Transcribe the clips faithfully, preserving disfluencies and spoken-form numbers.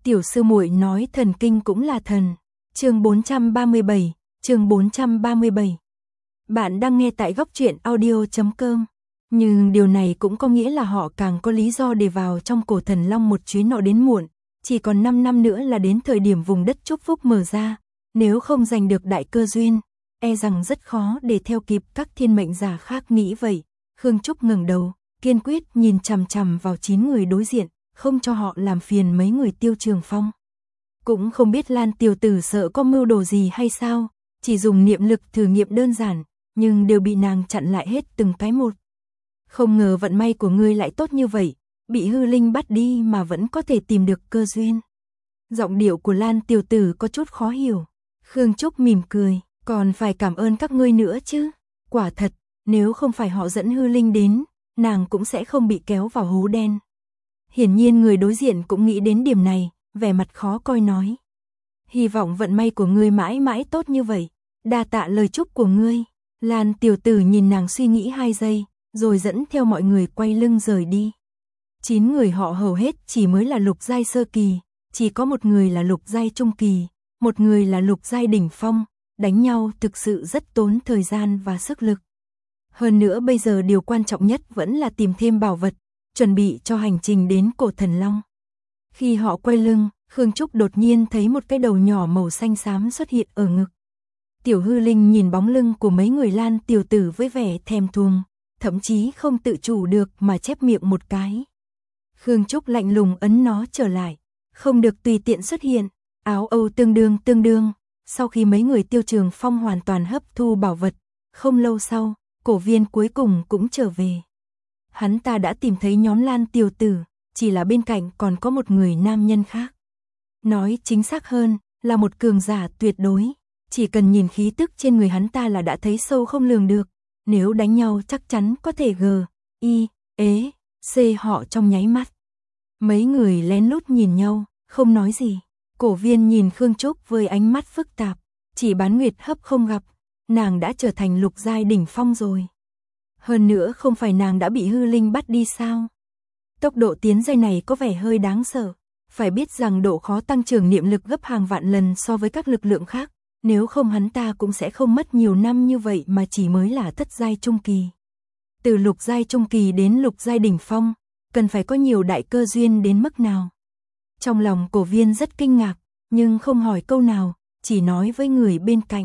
Tiểu sư muội nói thần kinh cũng là thần. Chương bốn trăm ba mươi bảy, chương bốn trăm ba mươi bảy. Bạn đang nghe tại góc truyện audio chấm com. Nhưng điều này cũng có nghĩa là họ càng có lý do để vào trong cổ thần long một chuyến nọ đến muộn, chỉ còn năm năm nữa là đến thời điểm vùng đất chúc phúc mở ra, nếu không giành được đại cơ duyên, e rằng rất khó để theo kịp các thiên mệnh giả khác nghĩ vậy. Khương Trúc ngẩng đầu, kiên quyết nhìn chằm chằm vào chín người đối diện, không cho họ làm phiền mấy người Tiêu Trường Phong. Cũng không biết Lan tiểu tử sợ có mưu đồ gì hay sao, chỉ dùng niệm lực thử nghiệm đơn giản, nhưng đều bị nàng chặn lại hết từng cái một. Không ngờ vận may của ngươi lại tốt như vậy, bị hư linh bắt đi mà vẫn có thể tìm được cơ duyên. Giọng điệu của Lan tiểu tử có chút khó hiểu. Khương Trúc mỉm cười, còn phải cảm ơn các ngươi nữa chứ. Quả thật, nếu không phải họ dẫn hư linh đến, nàng cũng sẽ không bị kéo vào hố đen. Hiển nhiên người đối diện cũng nghĩ đến điểm này, vẻ mặt khó coi nói. Hy vọng vận may của ngươi mãi mãi tốt như vậy, đa tạ lời chúc của ngươi. Lan tiểu tử nhìn nàng suy nghĩ hai giây, rồi dẫn theo mọi người quay lưng rời đi. Chín người họ hầu hết chỉ mới là lục giai sơ kỳ, chỉ có một người là lục giai trung kỳ, một người là lục giai đỉnh phong, đánh nhau thực sự rất tốn thời gian và sức lực. Hơn nữa bây giờ điều quan trọng nhất vẫn là tìm thêm bảo vật, chuẩn bị cho hành trình đến cổ thần long. Khi họ quay lưng, Khương Trúc đột nhiên thấy một cái đầu nhỏ màu xanh xám xuất hiện ở ngực. Tiểu hư linh nhìn bóng lưng của mấy người Lan tiểu tử với vẻ thèm thuồng, thậm chí không tự chủ được mà chép miệng một cái. Khương Trúc lạnh lùng ấn nó trở lại, không được tùy tiện xuất hiện, áo âu tương đương tương đương. Sau khi mấy người Tiêu Trường Phong hoàn toàn hấp thu bảo vật, không lâu sau, cổ viên cuối cùng cũng trở về. Hắn ta đã tìm thấy nhóm Lan tiểu tử, chỉ là bên cạnh còn có một người nam nhân khác. Nói chính xác hơn, là một cường giả tuyệt đối, chỉ cần nhìn khí tức trên người hắn ta là đã thấy sâu không lường được, nếu đánh nhau chắc chắn có thể g, i, ế, c họ trong nháy mắt. Mấy người lén lút nhìn nhau, không nói gì. Cổ viên nhìn Khương Trúc với ánh mắt phức tạp, chỉ bán nguyệt hấp không gặp, nàng đã trở thành lục giai đỉnh phong rồi. Hơn nữa không phải nàng đã bị hư linh bắt đi sao? Tốc độ tiến giai này có vẻ hơi đáng sợ, phải biết rằng độ khó tăng trưởng niệm lực gấp hàng vạn lần so với các lực lượng khác, nếu không hắn ta cũng sẽ không mất nhiều năm như vậy mà chỉ mới là thất giai trung kỳ. Từ lục giai trung kỳ đến lục giai đỉnh phong, cần phải có nhiều đại cơ duyên đến mức nào? Trong lòng cổ viên rất kinh ngạc, nhưng không hỏi câu nào, chỉ nói với người bên cạnh.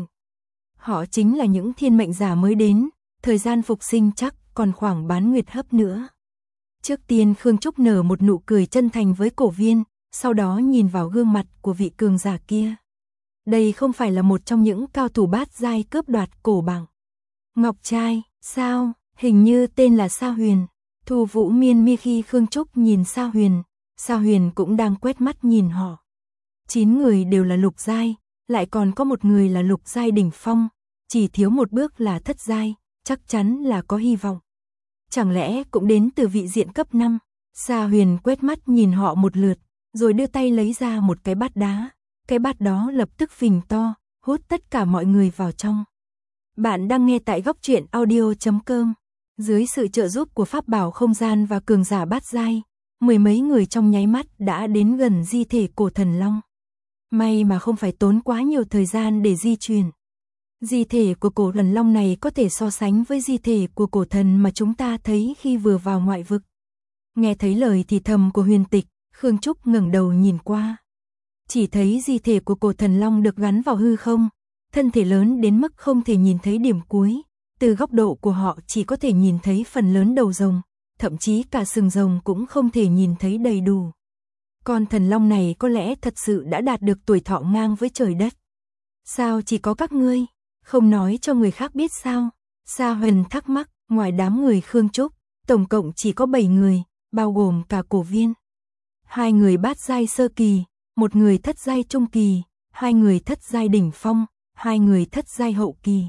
Họ chính là những thiên mệnh giả mới đến, thời gian phục sinh chắc còn khoảng bán nguyệt hấp nữa. Trước tiên Khương Trúc nở một nụ cười chân thành với cổ viên, sau đó nhìn vào gương mặt của vị cường giả kia. Đây không phải là một trong những cao thủ bát giai cướp đoạt cổ bảng. Ngọc trai, sao, hình như tên là Sa Huyền. Thu Vũ miên mi khi Khương Trúc nhìn Sa Huyền, Sa Huyền cũng đang quét mắt nhìn họ. Chín người đều là lục giai, lại còn có một người là lục giai đỉnh phong, chỉ thiếu một bước là thất giai, chắc chắn là có hy vọng. Chẳng lẽ cũng đến từ vị diện cấp năm? Sa Huyền quét mắt nhìn họ một lượt, rồi đưa tay lấy ra một cái bát đá, cái bát đó lập tức phình to, hút tất cả mọi người vào trong. Bạn đang nghe tại góc truyện audio chấm com. Dưới sự trợ giúp của pháp bảo không gian và cường giả bát giai, mười mấy người trong nháy mắt đã đến gần di thể cổ thần long. May mà không phải tốn quá nhiều thời gian để di chuyển. Di thể của cổ thần long này có thể so sánh với di thể của cổ thần mà chúng ta thấy khi vừa vào ngoại vực. Nghe thấy lời thì thầm của Huyền Tịch, Khương Trúc ngẩng đầu nhìn qua. Chỉ thấy di thể của cổ thần long được gắn vào hư không, thân thể lớn đến mức không thể nhìn thấy điểm cuối. Từ góc độ của họ chỉ có thể nhìn thấy phần lớn đầu rồng, thậm chí cả sừng rồng cũng không thể nhìn thấy đầy đủ. Con thần long này có lẽ thật sự đã đạt được tuổi thọ ngang với trời đất. Sao chỉ có các ngươi, không nói cho người khác biết sao? Sa Huyền thắc mắc, ngoài đám người Khương Trúc, tổng cộng chỉ có bảy người, bao gồm cả cổ viên. Hai người bát giai sơ kỳ, một người thất giai trung kỳ, hai người thất giai đỉnh phong, hai người thất giai hậu kỳ.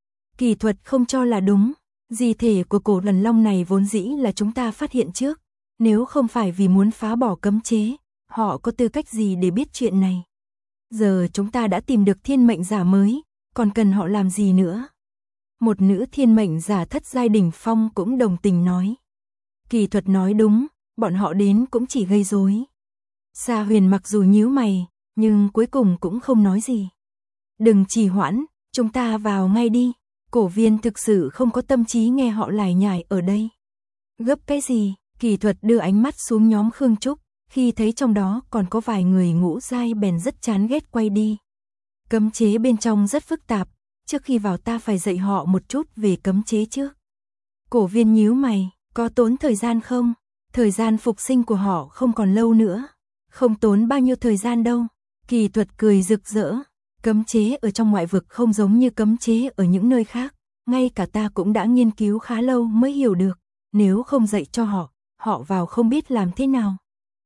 Kỳ thuật không cho là đúng, di thể của cổ thần long này vốn dĩ là chúng ta phát hiện trước, nếu không phải vì muốn phá bỏ cấm chế, họ có tư cách gì để biết chuyện này. Giờ chúng ta đã tìm được thiên mệnh giả mới, còn cần họ làm gì nữa? Một nữ thiên mệnh giả thất giai đỉnh phong cũng đồng tình nói. Kỳ thuật nói đúng, bọn họ đến cũng chỉ gây rối. Sa Huyền mặc dù nhíu mày, nhưng cuối cùng cũng không nói gì. Đừng trì hoãn, chúng ta vào ngay đi. Cổ Viên thực sự không có tâm trí nghe họ lải nhải ở đây. Gấp cái gì? Kỳ Thuật đưa ánh mắt xuống nhóm Khương Trúc, khi thấy trong đó còn có vài người ngũ giai bèn rất chán ghét quay đi. Cấm chế bên trong rất phức tạp, trước khi vào ta phải dạy họ một chút về cấm chế trước. Cổ Viên nhíu mày, có tốn thời gian không? Thời gian phục sinh của họ không còn lâu nữa. Không tốn bao nhiêu thời gian đâu. Kỳ Thuật cười rực rỡ. Cấm chế ở trong ngoại vực không giống như cấm chế ở những nơi khác. Ngay cả ta cũng đã nghiên cứu khá lâu mới hiểu được. Nếu không dạy cho họ, họ vào không biết làm thế nào.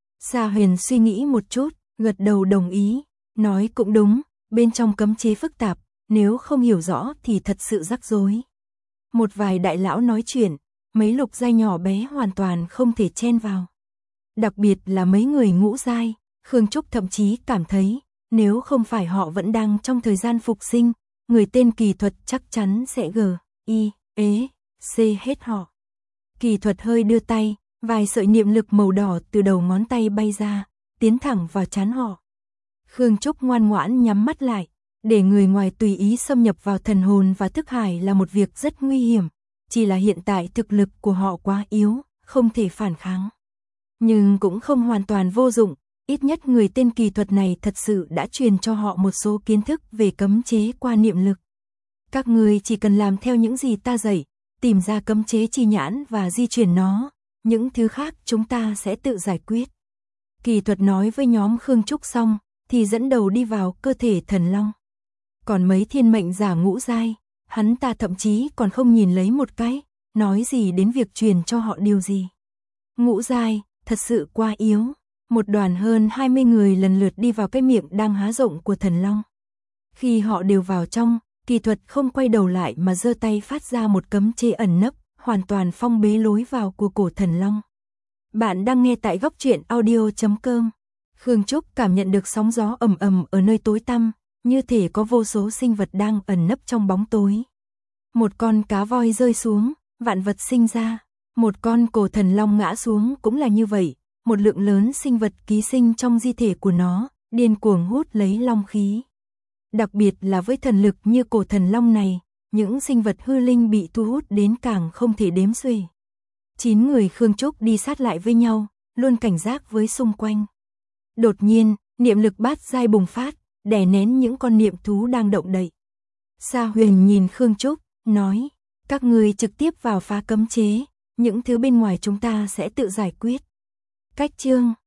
Sa Huyền suy nghĩ một chút, gật đầu đồng ý. Nói cũng đúng, bên trong cấm chế phức tạp, nếu không hiểu rõ thì thật sự rắc rối. Một vài đại lão nói chuyện, mấy lục giai nhỏ bé hoàn toàn không thể chen vào. Đặc biệt là mấy người ngũ giai, Khương Trúc thậm chí cảm thấy, nếu không phải họ vẫn đang trong thời gian phục sinh, người tên Kỳ Thuật chắc chắn sẽ g, i, ế, c hết họ. Kỳ Thuật hơi đưa tay, vài sợi niệm lực màu đỏ từ đầu ngón tay bay ra, tiến thẳng vào trán họ. Khương Trúc ngoan ngoãn nhắm mắt lại, để người ngoài tùy ý xâm nhập vào thần hồn và thức hải là một việc rất nguy hiểm, chỉ là hiện tại thực lực của họ quá yếu, không thể phản kháng. Nhưng cũng không hoàn toàn vô dụng, ít nhất người tên Kỳ Thuật này thật sự đã truyền cho họ một số kiến thức về cấm chế qua niệm lực. Các người chỉ cần làm theo những gì ta dạy, tìm ra cấm chế chi nhãn và di chuyển nó, những thứ khác chúng ta sẽ tự giải quyết. Kỳ Thuật nói với nhóm Khương Trúc xong, thì dẫn đầu đi vào cơ thể thần long. Còn mấy thiên mệnh giả ngũ giai, hắn ta thậm chí còn không nhìn lấy một cái, nói gì đến việc truyền cho họ điều gì. Ngũ giai, thật sự quá yếu. Một đoàn hơn hai mươi người lần lượt đi vào cái miệng đang há rộng của thần long. Khi họ đều vào trong, Kỳ Thuật không quay đầu lại mà giơ tay phát ra một cấm chế ẩn nấp, hoàn toàn phong bế lối vào của cổ thần long. Bạn đang nghe tại góc truyện audio chấm com. Khương Trúc cảm nhận được sóng gió ầm ầm ở nơi tối tăm, như thể có vô số sinh vật đang ẩn nấp trong bóng tối. Một con cá voi rơi xuống, vạn vật sinh ra. Một con cổ thần long ngã xuống cũng là như vậy. Một lượng lớn sinh vật ký sinh trong di thể của nó, điên cuồng hút lấy long khí. Đặc biệt là với thần lực như cổ thần long này, những sinh vật hư linh bị thu hút đến càng không thể đếm xuể. Chín người Khương Trúc đi sát lại với nhau, luôn cảnh giác với xung quanh. Đột nhiên, niệm lực bát giai bùng phát, đè nén những con niệm thú đang động đậy. Sa Huyền nhìn Khương Trúc, nói, các người trực tiếp vào phá cấm chế, những thứ bên ngoài chúng ta sẽ tự giải quyết. Cách chương